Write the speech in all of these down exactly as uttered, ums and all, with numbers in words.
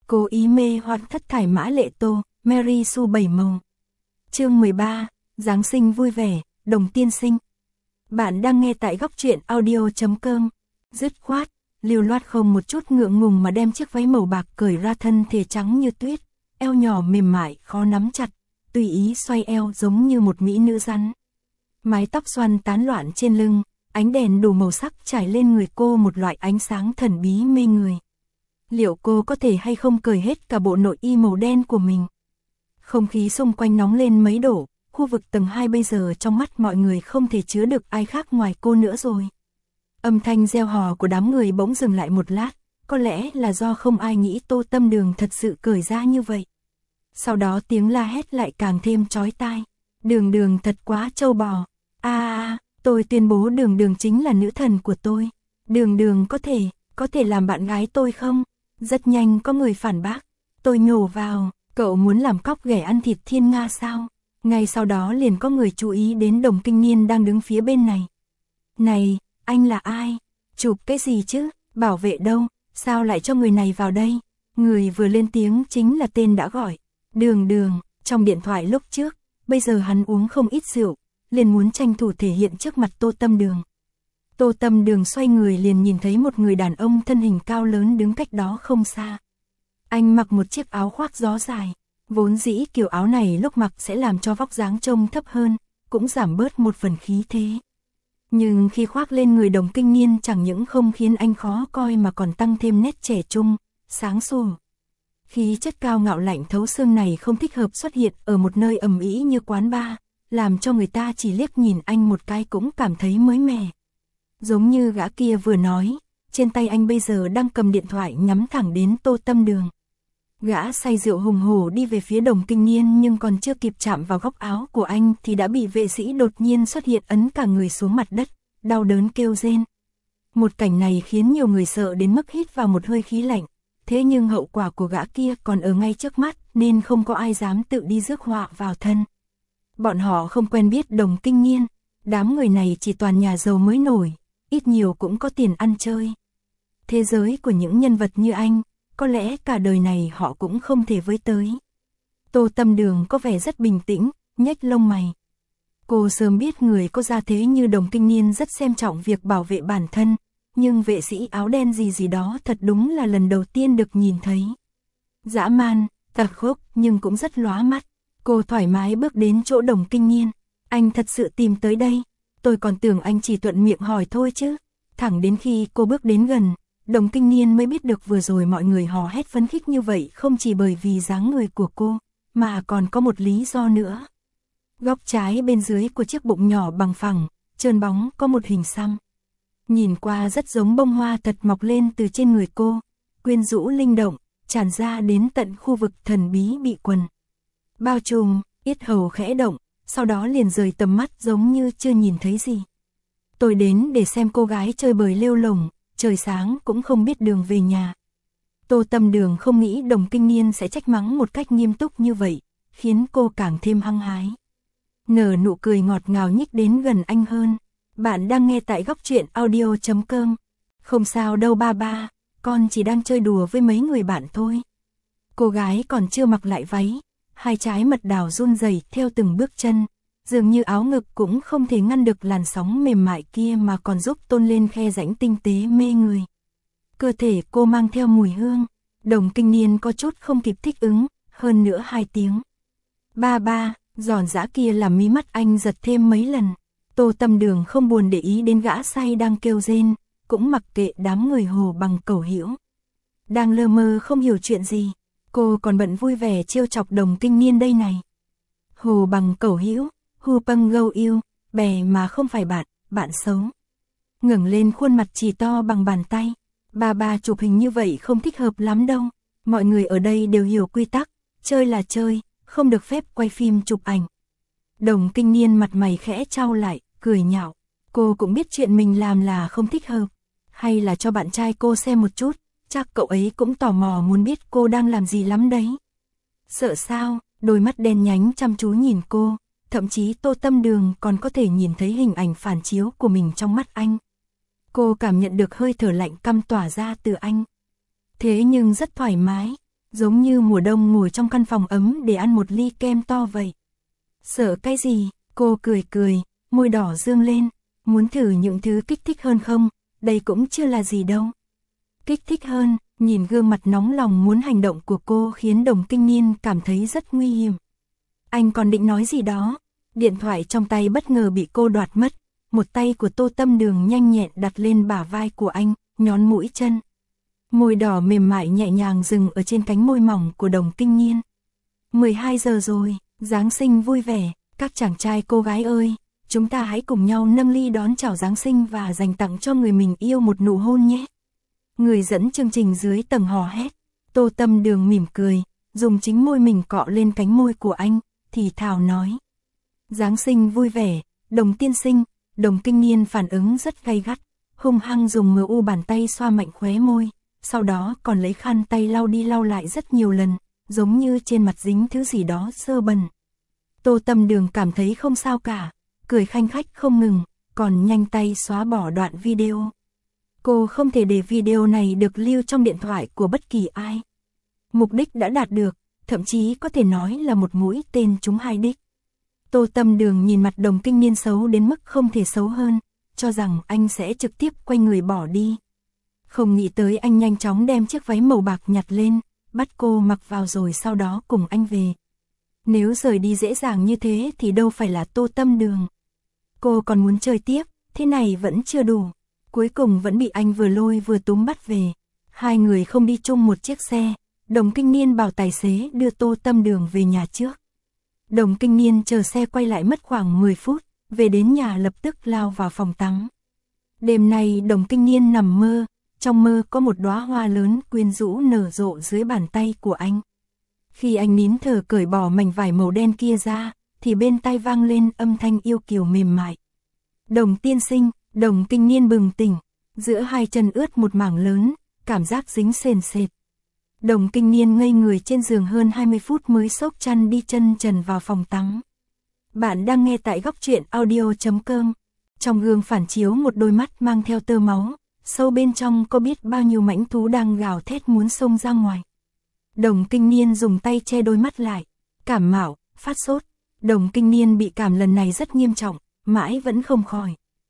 Cố ý mê hoặc thất thải mã lệ tô, Mary Sue bảy màu. Chương mười ba, Giáng sinh vui vẻ, Đồng tiên sinh. Bạn đang nghe tại góc truyện audio chấm com. Dứt khoát, lưu loát không một chút ngượng ngùng mà đem chiếc váy màu bạc cởi ra, thân thể trắng như tuyết, eo nhỏ mềm mại khó nắm chặt, tùy ý xoay eo giống như một mỹ nữ rắn. Mái tóc xoăn tán loạn trên lưng, ánh đèn đủ màu sắc trải lên người cô một loại ánh sáng thần bí mê người. Liệu cô có thể hay không cởi hết cả bộ nội y màu đen của mình? Không khí xung quanh nóng lên mấy độ, khu vực tầng hai bây giờ trong mắt mọi người không thể chứa được ai khác ngoài cô nữa rồi. Âm thanh reo hò của đám người bỗng dừng lại một lát, có lẽ là do không ai nghĩ Tô Tâm Đường thật sự cởi ra như vậy. Sau đó tiếng la hét lại càng thêm chói tai. Đường Đường thật quá trâu bò. A a, tôi tuyên bố Đường Đường chính là nữ thần của tôi. Đường Đường có thể, có thể làm bạn gái tôi không? Rất nhanh có người phản bác. Tôi nhổ vào, cậu muốn làm cóc ghẻ ăn thịt thiên nga sao? Ngay sau đó liền có người chú ý đến Đồng Kinh Niên đang đứng phía bên này. Này, anh là ai? Chụp cái gì chứ? Bảo vệ đâu? Sao lại cho người này vào đây? Người vừa lên tiếng chính là tên đã gọi. Đường Đường, trong điện thoại lúc trước, bây giờ hắn uống không ít rượu, liền muốn tranh thủ thể hiện trước mặt Tô Tâm Đường. Tô Tâm Đường xoay người liền nhìn thấy một người đàn ông thân hình cao lớn đứng cách đó không xa. Anh mặc một chiếc áo khoác gió dài, vốn dĩ kiểu áo này lúc mặc sẽ làm cho vóc dáng trông thấp hơn, cũng giảm bớt một phần khí thế. Nhưng khi khoác lên người Đồng Kinh Niên chẳng những không khiến anh khó coi mà còn tăng thêm nét trẻ trung, sáng sủa. Khí chất cao ngạo lạnh thấu xương này không thích hợp xuất hiện ở một nơi ầm ĩ như quán bar, làm cho người ta chỉ liếc nhìn anh một cái cũng cảm thấy mới mẻ. Giống như gã kia vừa nói, trên tay anh bây giờ đang cầm điện thoại nhắm thẳng đến Tô Tâm Đường. Gã say rượu hùng hổ đi về phía Đồng Kinh Niên nhưng còn chưa kịp chạm vào góc áo của anh thì đã bị vệ sĩ đột nhiên xuất hiện ấn cả người xuống mặt đất, đau đớn kêu rên. Một cảnh này khiến nhiều người sợ đến mức hít vào một hơi khí lạnh, thế nhưng hậu quả của gã kia còn ở ngay trước mắt nên không có ai dám tự đi rước họa vào thân. Bọn họ không quen biết Đồng Kinh Niên, đám người này chỉ toàn nhà giàu mới nổi, ít nhiều cũng có tiền ăn chơi. Thế giới của những nhân vật như anh, có lẽ cả đời này họ cũng không thể với tới. Tô Tâm Đường có vẻ rất bình tĩnh, nhếch lông mày. Cô sớm biết người có gia thế như Đồng Kinh Niên rất xem trọng việc bảo vệ bản thân, nhưng vệ sĩ áo đen gì gì đó thật đúng là lần đầu tiên được nhìn thấy. Dã man, tật khốc nhưng cũng rất lóa mắt. Cô thoải mái bước đến chỗ Đồng Kinh Niên. Anh thật sự tìm tới đây, tôi còn tưởng anh chỉ thuận miệng hỏi thôi chứ. Thẳng đến khi cô bước đến gần, Đồng Kinh Niên mới biết được vừa rồi mọi người hò hét phấn khích như vậy không chỉ bởi vì dáng người của cô, mà còn có một lý do nữa. Góc trái bên dưới của chiếc bụng nhỏ bằng phẳng, trơn bóng có một hình xăm. Nhìn qua rất giống bông hoa thật mọc lên từ trên người cô, quyến rũ linh động, tràn ra đến tận khu vực thần bí bị quần. Bao trùm, yết hầu khẽ động, sau đó liền rời tầm mắt giống như chưa nhìn thấy gì. Tôi đến để xem cô gái chơi bời lêu lổng, trời sáng cũng không biết đường về nhà. Tô Tâm Đường không nghĩ Đồng Kinh Niên sẽ trách mắng một cách nghiêm túc như vậy, khiến cô càng thêm hăng hái. Nở nụ cười ngọt ngào nhích đến gần anh hơn. Bạn đang nghe tại góc truyện audio chấm com. Không sao đâu ba ba, con chỉ đang chơi đùa với mấy người bạn thôi. Cô gái còn chưa mặc lại váy, hai trái mật đào run rẩy theo từng bước chân, dường như áo ngực cũng không thể ngăn được làn sóng mềm mại kia mà còn giúp tôn lên khe rãnh tinh tế mê người. Cơ thể cô mang theo mùi hương, Đồng Kinh Niên có chút không kịp thích ứng, hơn nữa hai tiếng. Ba ba, giòn giã kia làm mí mắt anh giật thêm mấy lần. Tô Tâm Đường không buồn để ý đến gã say đang kêu rên, cũng mặc kệ đám người hồ bằng cẩu hữu. Đang lơ mơ không hiểu chuyện gì, cô còn bận vui vẻ trêu chọc Đồng Kinh Niên đây này. Hồ bằng cẩu hữu, hu pâng gâu yêu, bè mà không phải bạn, bạn xấu. Ngẩng lên khuôn mặt chỉ to bằng bàn tay, ba ba chụp hình như vậy không thích hợp lắm đâu. Mọi người ở đây đều hiểu quy tắc, chơi là chơi, không được phép quay phim chụp ảnh. Đồng Kinh Niên mặt mày khẽ chau lại, cười nhạo. Cô cũng biết chuyện mình làm là không thích hợp. Hay là cho bạn trai cô xem một chút, chắc cậu ấy cũng tò mò muốn biết cô đang làm gì lắm đấy. Sợ sao, đôi mắt đen nhánh chăm chú nhìn cô, thậm chí Tô Tâm Đường còn có thể nhìn thấy hình ảnh phản chiếu của mình trong mắt anh. Cô cảm nhận được hơi thở lạnh căm tỏa ra từ anh. Thế nhưng rất thoải mái, giống như mùa đông ngồi trong căn phòng ấm để ăn một ly kem to vậy. Sợ cái gì? Cô cười cười, môi đỏ dương lên, muốn thử những thứ kích thích hơn không? Đây cũng chưa là gì đâu. Kích thích hơn, nhìn gương mặt nóng lòng muốn hành động của cô khiến Đồng Kinh Niên cảm thấy rất nguy hiểm. Anh còn định nói gì đó, điện thoại trong tay bất ngờ bị cô đoạt mất, một tay của Tô Tâm Đường nhanh nhẹn đặt lên bả vai của anh, nhón mũi chân. Môi đỏ mềm mại nhẹ nhàng dừng ở trên cánh môi mỏng của Đồng Kinh Niên. mười hai giờ rồi, Giáng sinh vui vẻ, các chàng trai cô gái ơi, chúng ta hãy cùng nhau nâng ly đón chào Giáng sinh và dành tặng cho người mình yêu một nụ hôn nhé. Người dẫn chương trình dưới tầng hò hét, Tô Tâm Đường mỉm cười, dùng chính môi mình cọ lên cánh môi của anh, thì thào nói. Giáng sinh vui vẻ, Đồng tiên sinh. Đồng Kinh Niên phản ứng rất gay gắt, hung hăng dùng mờ u bàn tay xoa mạnh khóe môi, sau đó còn lấy khăn tay lau đi lau lại rất nhiều lần, giống như trên mặt dính thứ gì đó dơ bẩn. Tô Tâm Đường cảm thấy không sao cả, cười khanh khách không ngừng, còn nhanh tay xóa bỏ đoạn video. Cô không thể để video này được lưu trong điện thoại của bất kỳ ai. Mục đích đã đạt được, thậm chí có thể nói là một mũi tên trúng hai đích. Tô Tâm Đường nhìn mặt Đồng Kinh Niên xấu đến mức không thể xấu hơn, cho rằng anh sẽ trực tiếp quay người bỏ đi. Không nghĩ tới anh nhanh chóng đem chiếc váy màu bạc nhặt lên, bắt cô mặc vào rồi sau đó cùng anh về. Nếu rời đi dễ dàng như thế thì đâu phải là Tô Tâm Đường. Cô còn muốn chơi tiếp, thế này vẫn chưa đủ. Cuối cùng vẫn bị anh vừa lôi vừa túm bắt về. Hai người không đi chung một chiếc xe, Đồng Kinh Niên bảo tài xế đưa Tô Tâm Đường về nhà trước. Đồng Kinh Niên chờ xe quay lại mất khoảng mười phút, về đến nhà lập tức lao vào phòng tắm. Đêm nay Đồng Kinh Niên nằm mơ, trong mơ có một đóa hoa lớn quyến rũ nở rộ dưới bàn tay của anh. Khi anh nín thở cởi bỏ mảnh vải màu đen kia ra, thì bên tai vang lên âm thanh yêu kiều mềm mại. Đồng tiên sinh, Đồng Kinh Niên bừng tỉnh, giữa hai chân ướt một mảng lớn, cảm giác dính sền sệt. Đồng Kinh Niên ngây người trên giường hơn hai mươi phút mới xốc chăn đi chân trần vào phòng tắm. Bạn đang nghe tại góc truyện audio chấm com. Trong gương phản chiếu một đôi mắt mang theo tơ máu, sâu bên trong có biết bao nhiêu mãnh thú đang gào thét muốn xông ra ngoài. Đồng Kinh Niên dùng tay che đôi mắt lại, cảm mạo, phát sốt. Đồng Kinh Niên bị cảm lần này rất nghiêm trọng, mãi vẫn không khỏi.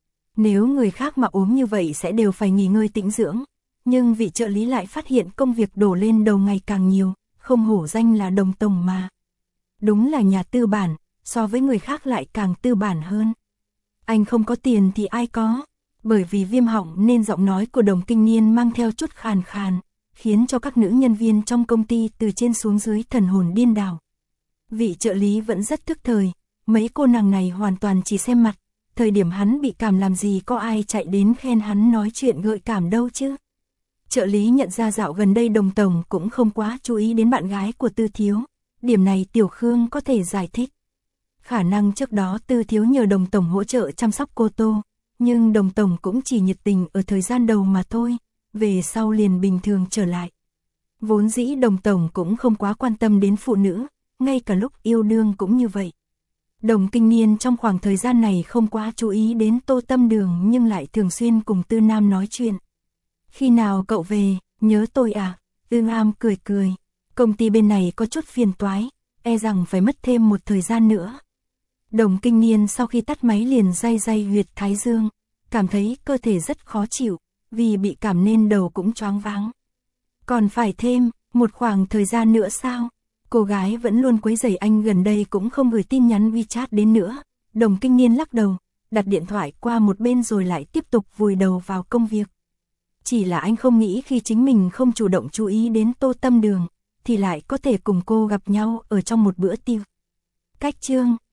Nếu người khác mà ốm như vậy sẽ đều phải nghỉ ngơi tĩnh dưỡng. Nhưng vị trợ lý lại phát hiện công việc đổ lên đầu ngày càng nhiều, không hổ danh là Đồng tổng mà. Đúng là nhà tư bản, so với người khác lại càng tư bản hơn. Anh không có tiền thì ai có, bởi vì viêm họng nên giọng nói của Đồng Kinh Niên mang theo chút khàn khàn, khiến cho các nữ nhân viên trong công ty từ trên xuống dưới thần hồn điên đảo. Vị trợ lý vẫn rất thức thời, mấy cô nàng này hoàn toàn chỉ xem mặt, thời điểm hắn bị cảm làm gì có ai chạy đến khen hắn nói chuyện gợi cảm đâu chứ. Trợ lý nhận ra dạo gần đây Đồng tổng cũng không quá chú ý đến bạn gái của Tư Thiếu, điểm này Tiểu Khương có thể giải thích. Khả năng trước đó Tư Thiếu nhờ Đồng tổng hỗ trợ chăm sóc cô Tô, nhưng Đồng tổng cũng chỉ nhiệt tình ở thời gian đầu mà thôi, về sau liền bình thường trở lại. Vốn dĩ Đồng tổng cũng không quá quan tâm đến phụ nữ, ngay cả lúc yêu đương cũng như vậy. Đồng Kinh Niên trong khoảng thời gian này không quá chú ý đến Tô Tâm Đường nhưng lại thường xuyên cùng Tư Nam nói chuyện. Khi nào cậu về, nhớ tôi à? Tư Nam cười cười, công ty bên này có chút phiền toái, e rằng phải mất thêm một thời gian nữa. Đồng Kinh Niên sau khi tắt máy liền day day huyệt thái dương, cảm thấy cơ thể rất khó chịu, vì bị cảm nên đầu cũng choáng váng. Còn phải thêm một khoảng thời gian nữa sao? Cô gái vẫn luôn quấy rầy anh gần đây cũng không gửi tin nhắn WeChat đến nữa. Đồng Kinh Niên lắc đầu, đặt điện thoại qua một bên rồi lại tiếp tục vùi đầu vào công việc. Chỉ là anh không nghĩ khi chính mình không chủ động chú ý đến Tô Tâm Đường, thì lại có thể cùng cô gặp nhau ở trong một bữa tiệc. Cách chương